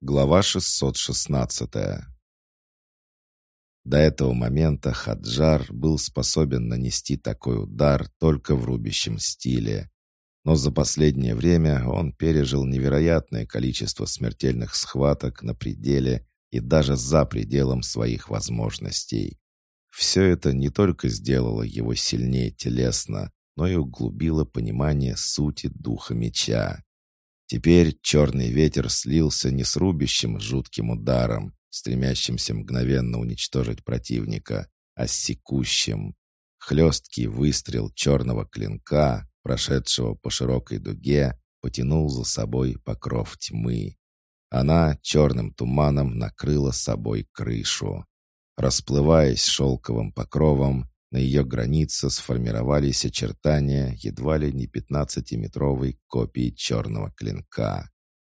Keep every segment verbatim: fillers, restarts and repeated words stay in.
Глава шестьсот шестнадцатая. До этого момента Хаджар был способен нанести такой удар только в рубящем стиле. Но за последнее время он пережил невероятное количество смертельных схваток на пределе и даже за пределом своих возможностей. Все это не только сделало его сильнее телесно, но и углубило понимание сути духа меча. Теперь черный ветер слился не с рубящим жутким ударом, стремящимся мгновенно уничтожить противника, а с секущим. Хлесткий выстрел черного клинка, прошедшего по широкой дуге, потянул за собой покров тьмы. Она черным туманом накрыла собой крышу. Расплываясь шелковым покровом, на ее границе сформировались очертания едва ли не пятнадцатиметровой копии черного клинка.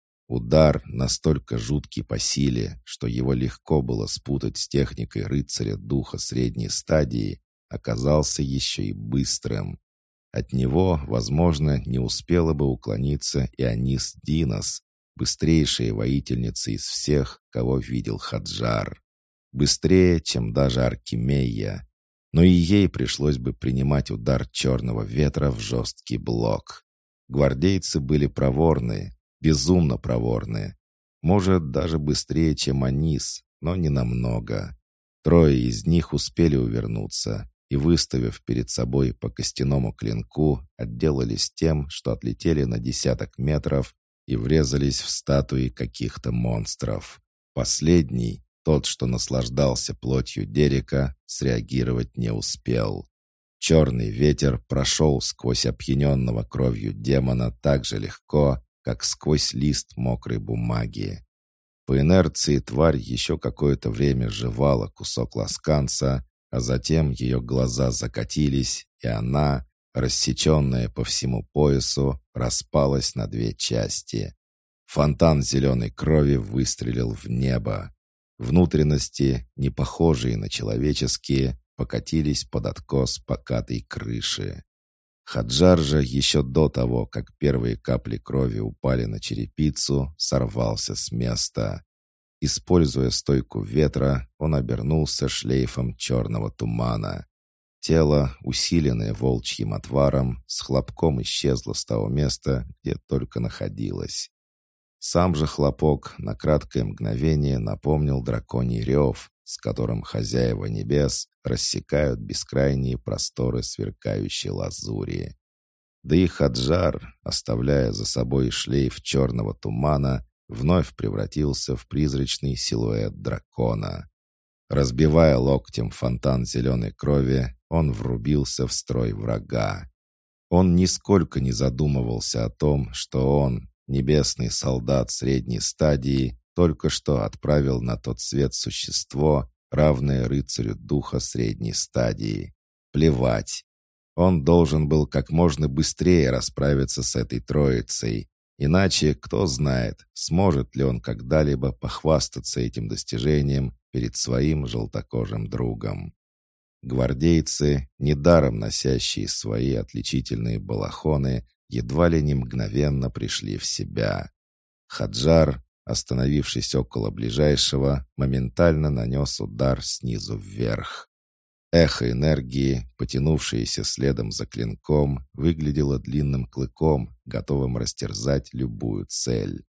Удар настолько жуткий по силе, что его легко было спутать с техникой рыцаря духа средней стадии, оказался еще и быстрым. От него, возможно, не успела бы уклониться и Анис Динос, быстрейшая воительница из всех, кого видел Хаджар. Быстрее, чем даже Аркемия. Но и ей пришлось бы принимать удар черного ветра в жесткий блок. Гвардейцы были проворны, безумно проворны. Может, даже быстрее, чем Анис, но не намного. Трое из них успели увернуться и, выставив перед собой по костяному клинку, отделались тем, что отлетели на десяток метров и врезались в статуи каких-то монстров. Последний, тот, что наслаждался плотью Дерека, среагировать не успел. Черный ветер прошел сквозь опьяненного кровью демона так же легко, как сквозь лист мокрой бумаги. По инерции тварь еще какое-то время жевала кусок ласканца, а затем ее глаза закатились, и она, рассеченная по всему поясу, распалась на две части. Фонтан зеленой крови выстрелил в небо. Внутренности, не похожие на человеческие, покатились под откос покатой крыши. Хаджар же еще до того, как первые капли крови упали на черепицу, сорвался с места. Используя стойку ветра, он обернулся шлейфом черного тумана. Тело, усиленное волчьим отваром, с хлопком исчезло с того места, где только находилось. Сам же хлопок на краткое мгновение напомнил драконий рев, с которым хозяева небес рассекают бескрайние просторы сверкающей лазури. Да и Хаджар, оставляя за собой шлейф черного тумана, вновь превратился в призрачный силуэт дракона. Разбивая локтем фонтан зеленой крови, он врубился в строй врага. Он нисколько не задумывался о том, что он, небесный солдат средней стадии, только что отправил на тот свет существо, равное рыцарю духа средней стадии. Плевать. Он должен был как можно быстрее расправиться с этой троицей. Иначе, кто знает, сможет ли он когда-либо похвастаться этим достижением перед своим желтокожим другом. Гвардейцы, недаром носящие свои отличительные балахоны, едва ли не мгновенно пришли в себя. Хаджар, остановившись около ближайшего, моментально нанес удар снизу вверх. Эхо энергии, потянувшееся следом за клинком, выглядело длинным клыком, готовым растерзать любую цель.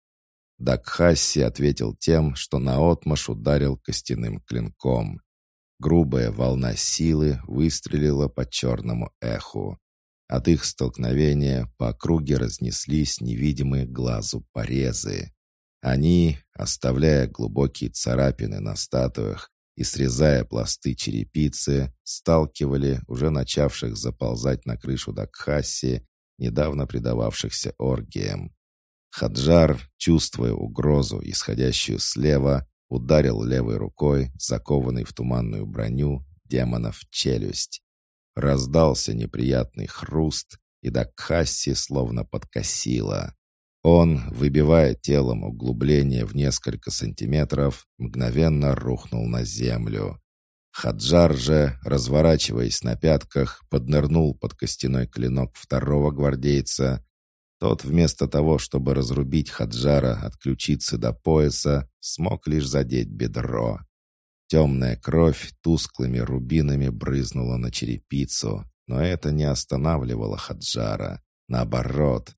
Дакхасси ответил тем, что наотмашь ударил костяным клинком. Грубая волна силы выстрелила по черному эху. От их столкновения по округе разнеслись невидимые глазу порезы. Они, оставляя глубокие царапины на статуях и срезая пласты черепицы, сталкивали уже начавших заползать на крышу Дакхасси, недавно предававшихся оргиям. Хаджар, чувствуя угрозу, исходящую слева, ударил левой рукой, закованной в туманную броню, демона в челюсть. Раздался неприятный хруст, и Дакхасси словно подкосило. Он, выбивая телом углубление в несколько сантиметров, мгновенно рухнул на землю. Хаджар же, разворачиваясь на пятках, поднырнул под костяной клинок второго гвардейца. Тот вместо того, чтобы разрубить Хаджара от ключицы до пояса, смог лишь задеть бедро. Темная кровь тусклыми рубинами брызнула на черепицу, но это не останавливало Хаджара. Наоборот,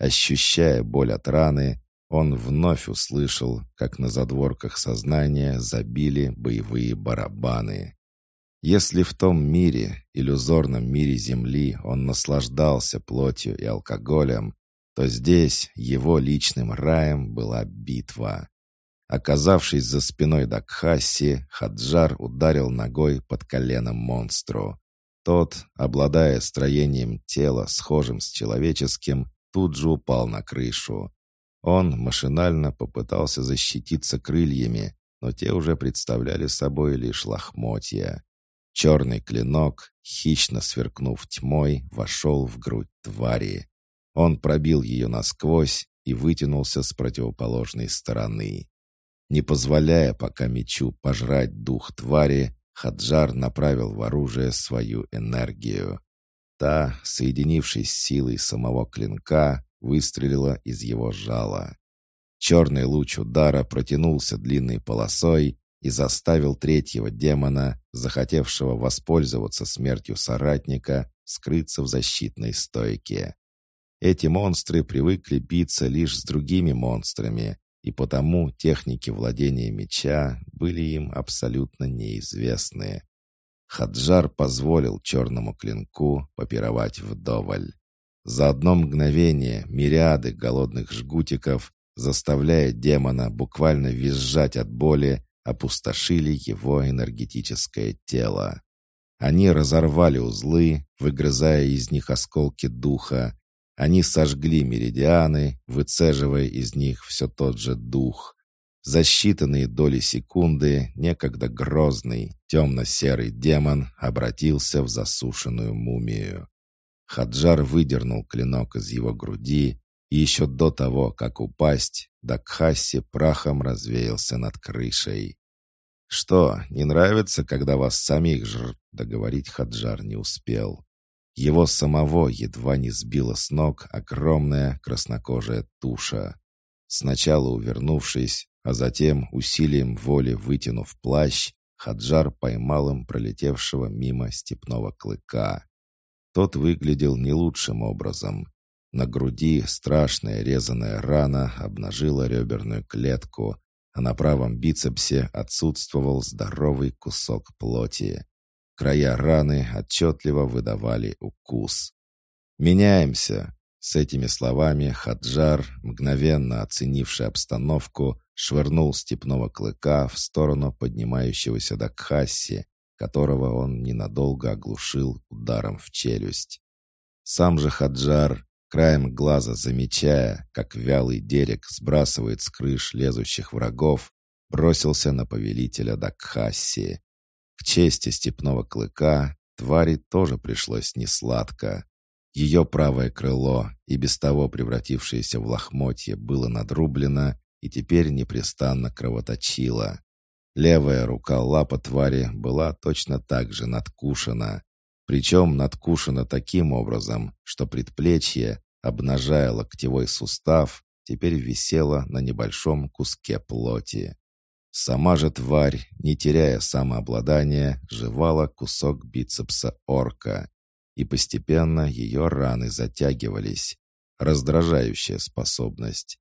ощущая боль от раны, он вновь услышал, как на задворках сознания забили боевые барабаны. Если в том мире, иллюзорном мире Земли, он наслаждался плотью и алкоголем, то здесь его личным раем была битва. Оказавшись за спиной Дакхаси, Хаджар ударил ногой под коленом монстру. Тот, обладая строением тела, схожим с человеческим, тут же упал на крышу. Он машинально попытался защититься крыльями, но те уже представляли собой лишь лохмотья. Черный клинок, хищно сверкнув тьмой, вошел в грудь твари. Он пробил ее насквозь и вытянулся с противоположной стороны. Не позволяя пока мечу пожрать дух твари, Хаджар направил в оружие свою энергию. Та, соединившись с силой самого клинка, выстрелила из его жала. Черный луч удара протянулся длинной полосой и заставил третьего демона, захотевшего воспользоваться смертью соратника, скрыться в защитной стойке. Эти монстры привыкли биться лишь с другими монстрами, и потому техники владения меча были им абсолютно неизвестны. Хаджар позволил черному клинку попировать вдоволь. За одно мгновение мириады голодных жгутиков, заставляя демона буквально визжать от боли, опустошили его энергетическое тело. Они разорвали узлы, выгрызая из них осколки духа. Они сожгли меридианы, выцеживая из них все тот же дух. За считанные доли секунды некогда грозный, темно-серый демон обратился в засушенную мумию. Хаджар выдернул клинок из его груди, и еще до того, как упасть, Дакхаси прахом развеялся над крышей. «Что, не нравится, когда вас самих жр...» Договорить Хаджар не успел. Его самого едва не сбила с ног огромная краснокожая туша. Сначала увернувшись, а затем усилием воли вытянув плащ, Хаджар поймал им пролетевшего мимо степного клыка. Тот выглядел не лучшим образом. На груди страшная резаная рана обнажила реберную клетку, а на правом бицепсе отсутствовал здоровый кусок плоти. Края раны отчетливо выдавали укус. «Меняемся!» С этими словами Хаджар, мгновенно оценивший обстановку, швырнул степного клыка в сторону поднимающегося Дакхаси, которого он ненадолго оглушил ударом в челюсть. Сам же Хаджар, краем глаза замечая, как вялый Дерек сбрасывает с крыш лезущих врагов, бросился на повелителя Дакхаси. К чести степного клыка твари тоже пришлось несладко. Ее правое крыло, и без того превратившееся в лохмотье, было надрублено и теперь непрестанно кровоточило. Левая рука-лапа твари была точно так же надкушена. Причем надкушена таким образом, что предплечье, обнажая локтевой сустав, теперь висело на небольшом куске плоти. Сама же тварь, не теряя самообладания, жевала кусок бицепса орка, и постепенно ее раны затягивались. Раздражающая способность.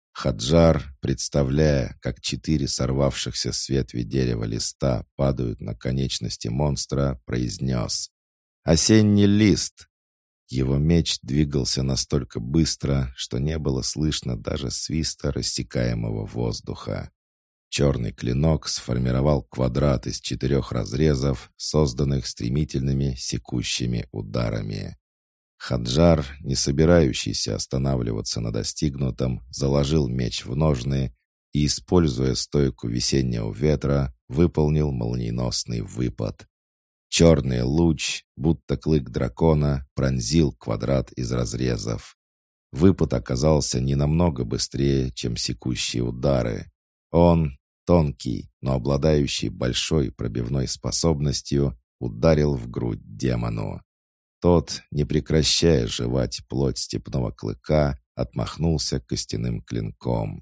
Хаджар, представляя, как четыре сорвавшихся с ветви дерева листа падают на конечности монстра, произнес: «Осенний лист!» Его меч двигался настолько быстро, что не было слышно даже свиста рассекаемого воздуха. Черный клинок сформировал квадрат из четырех разрезов, созданных стремительными секущими ударами. Хаджар, не собирающийся останавливаться на достигнутом, заложил меч в ножны и, используя стойку весеннего ветра, выполнил молниеносный выпад. Черный луч, будто клык дракона, пронзил квадрат из разрезов. Выпад оказался не намного быстрее, чем секущие удары. Он, тонкий, но обладающий большой пробивной способностью, ударил в грудь демону. Тот, не прекращая жевать плоть степного клыка, отмахнулся костяным клинком.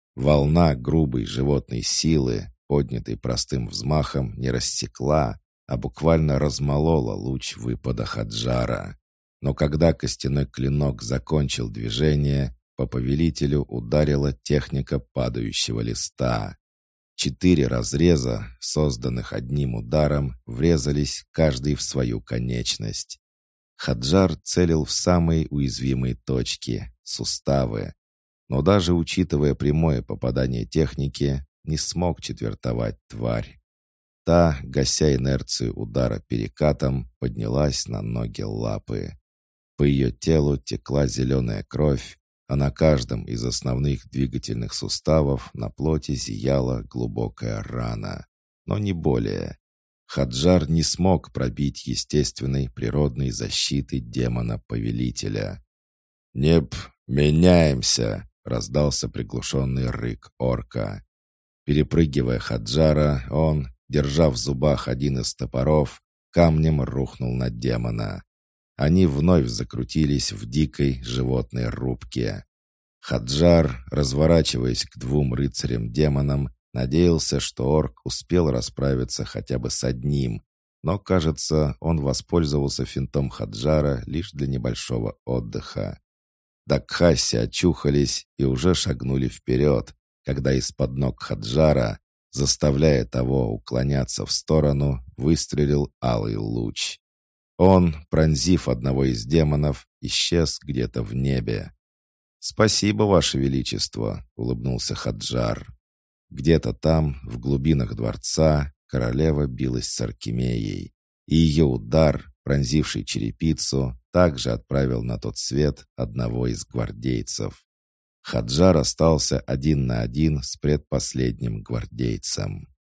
Волна грубой животной силы, поднятой простым взмахом, не рассекла, а буквально размолола луч выпада Хаджара. Но когда костяной клинок закончил движение, по повелителю ударила техника падающего листа. Четыре разреза, созданных одним ударом, врезались каждый в свою конечность. Хаджар целил в самые уязвимые точки — суставы. Но даже учитывая прямое попадание техники, не смог четвертовать тварь. Та, гася инерцию удара перекатом, поднялась на ноги лапы. По ее телу текла зеленая кровь, а на каждом из основных двигательных суставов на плоти зияла глубокая рана. Но не более. Хаджар не смог пробить естественной природной защиты демона-повелителя. «Неп, меняемся!» — раздался приглушенный рык орка. Перепрыгивая Хаджара, он, держа в зубах один из топоров, камнем рухнул на демона. Они вновь закрутились в дикой животной рубке. Хаджар, разворачиваясь к двум рыцарям-демонам, надеялся, что орк успел расправиться хотя бы с одним, но, кажется, он воспользовался финтом Хаджара лишь для небольшого отдыха. Дакхаси очухались и уже шагнули вперед, когда из-под ног Хаджара, заставляя того уклоняться в сторону, выстрелил алый луч. Он, пронзив одного из демонов, исчез где-то в небе. «Спасибо, Ваше Величество», — улыбнулся Хаджар. Где-то там, в глубинах дворца, королева билась с Аркемией, и ее удар, пронзивший черепицу, также отправил на тот свет одного из гвардейцев. Хаджар остался один на один с предпоследним гвардейцем.